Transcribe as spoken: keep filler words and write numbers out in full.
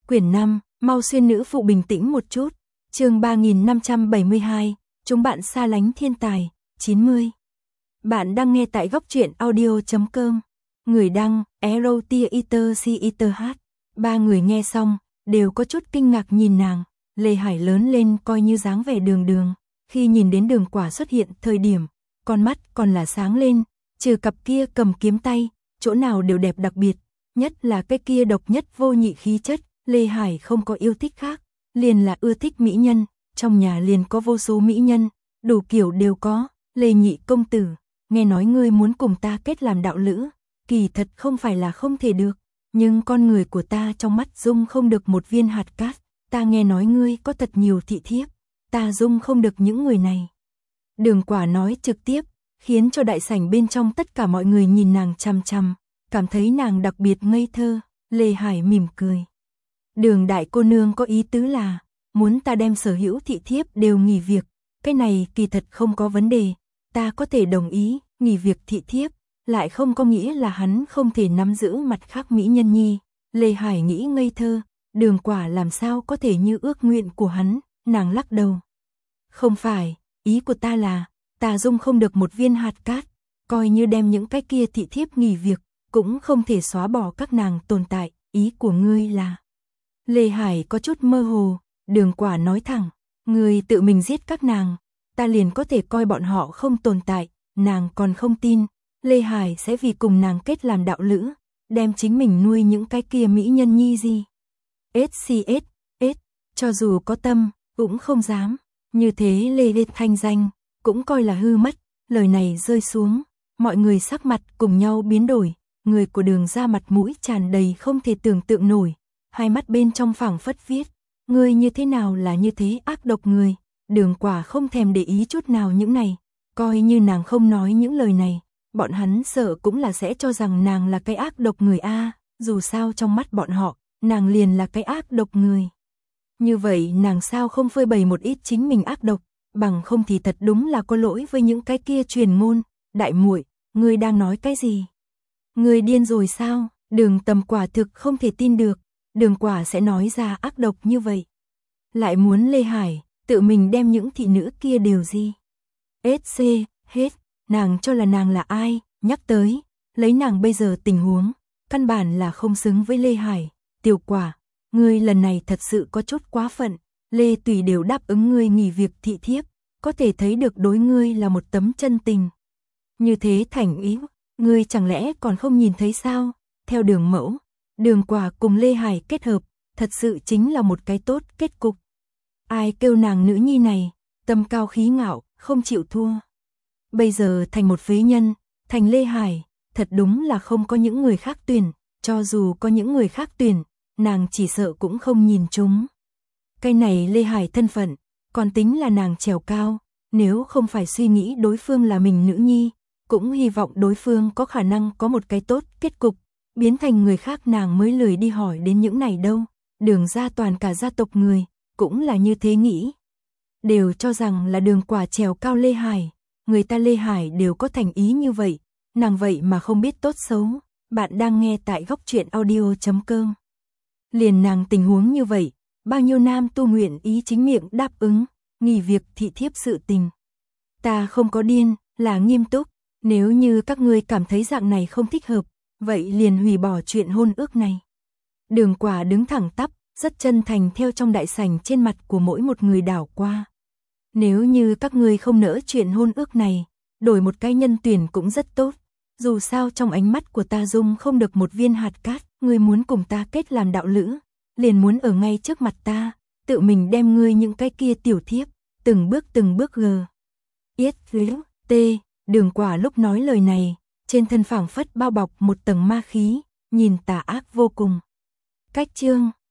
Quyển năm, mau xuyên nữ phụ bình tĩnh một chút. Chương ba nghìn năm trăm bảy mươi hai, chúng bạn xa lánh thiên tài, chín mươi. Bạn đang nghe tại góc truyện audio chấm com. Người đăng, Erotia Eater C Eater H. Ba người nghe xong, đều có chút kinh ngạc nhìn nàng. Lê Hải lớn lên coi như dáng vẻ đường đường. Khi nhìn đến Đường Quả xuất hiện thời điểm, con mắt còn là sáng lên, trừ cặp kia cầm kiếm tay, chỗ nào đều đẹp đặc biệt, nhất là cái kia độc nhất vô nhị khí chất. Lê Hải không có yêu thích khác, liền là ưa thích mỹ nhân, trong nhà liền có vô số mỹ nhân, đủ kiểu đều có. Lê nhị công tử, nghe nói ngươi muốn cùng ta kết làm đạo lữ, kỳ thật không phải là không thể được, nhưng con người của ta trong mắt dung không được một viên hạt cát, ta nghe nói ngươi có thật nhiều thị thiếp, ta dung không được những người này. Đường Quả nói trực tiếp, khiến cho đại sảnh bên trong tất cả mọi người nhìn nàng chằm chằm, cảm thấy nàng đặc biệt ngây thơ. Lê Hải mỉm cười. Đường đại cô nương có ý tứ là muốn ta đem sở hữu thị thiếp đều nghỉ việc, cái này kỳ thật không có vấn đề, ta có thể đồng ý, nghỉ việc thị thiếp, lại không có nghĩa là hắn không thể nắm giữ mặt khác mỹ nhân nhi. Lê Hải nghĩ ngây thơ, Đường Quả làm sao có thể như ước nguyện của hắn, nàng lắc đầu. Không phải, ý của ta là, ta dung không được một viên hạt cát, coi như đem những cái kia thị thiếp nghỉ việc, cũng không thể xóa bỏ các nàng tồn tại, ý của ngươi là... Lê Hải có chút mơ hồ, Đường Quả nói thẳng, ngươi tự mình giết các nàng, ta liền có thể coi bọn họ không tồn tại, nàng còn không tin, Lê Hải sẽ vì cùng nàng kết làm đạo lữ, đem chính mình nuôi những cái kia mỹ nhân nhi gì. ét xê ét, S, cho dù có tâm, cũng không dám, như thế Lê Lê thanh danh, cũng coi là hư mất. Lời này rơi xuống, mọi người sắc mặt cùng nhau biến đổi, người của Đường ra mặt mũi tràn đầy không thể tưởng tượng nổi. Hai mắt bên trong phảng phất viết, ngươi như thế nào là như thế ác độc người. Đường Quả không thèm để ý chút nào những này, coi như nàng không nói những lời này, bọn hắn sợ cũng là sẽ cho rằng nàng là cái ác độc người a, dù sao trong mắt bọn họ, nàng liền là cái ác độc người. Như vậy nàng sao không phơi bày một ít chính mình ác độc, bằng không thì thật đúng là có lỗi với những cái kia truyền ngôn. Đại muội, ngươi đang nói cái gì? Ngươi điên rồi sao? Đường Tầm quả thực không thể tin được. Đường Quả sẽ nói ra ác độc như vậy. Lại muốn Lê Hải tự mình đem những thị nữ kia đều gì. ét xê, hết, nàng cho là nàng là ai, nhắc tới, lấy nàng bây giờ tình huống, căn bản là không xứng với Lê Hải. Tiểu Quả, ngươi lần này thật sự có chút quá phận, Lê Tùy đều đáp ứng ngươi nghỉ việc thị thiếp, có thể thấy được đối ngươi là một tấm chân tình. Như thế thành ý, ngươi chẳng lẽ còn không nhìn thấy sao? Theo Đường mẫu, Đường Quả cùng Lê Hải kết hợp, thật sự chính là một cái tốt kết cục. Ai kêu nàng nữ nhi này, tâm cao khí ngạo, không chịu thua. Bây giờ thành một phế nhân, thành Lê Hải, thật đúng là không có những người khác tuyển, cho dù có những người khác tuyển, nàng chỉ sợ cũng không nhìn chúng. Cái này Lê Hải thân phận, còn tính là nàng trèo cao, nếu không phải suy nghĩ đối phương là mình nữ nhi, cũng hy vọng đối phương có khả năng có một cái tốt kết cục. Biến thành người khác nàng mới lười đi hỏi đến những này đâu. Đường ra toàn cả gia tộc người, cũng là như thế nghĩ. Đều cho rằng là Đường Quả trèo cao Lê Hải, người ta Lê Hải đều có thành ý như vậy, nàng vậy mà không biết tốt xấu. Bạn đang nghe tại góc truyện audio chấm com. Liền nàng tình huống như vậy, bao nhiêu nam tu nguyện ý chính miệng đáp ứng, nghỉ việc thị thiếp sự tình. Ta không có điên, là nghiêm túc, nếu như các ngươi cảm thấy dạng này không thích hợp, vậy liền hủy bỏ chuyện hôn ước này. Đường Quả đứng thẳng tắp, rất chân thành theo trong đại sảnh trên mặt của mỗi một người đảo qua. Nếu như các ngươi không nỡ chuyện hôn ước này, đổi một cái nhân tuyển cũng rất tốt. Dù sao trong ánh mắt của ta dung không được một viên hạt cát, ngươi muốn cùng ta kết làm đạo lữ, liền muốn ở ngay trước mặt ta, tự mình đem ngươi những cái kia tiểu thiếp, từng bước từng bước gờ. Yết liễu, tê, Đường Quả lúc nói lời này, trên thân phảng phất bao bọc một tầng ma khí, nhìn tà ác vô cùng. Cách chương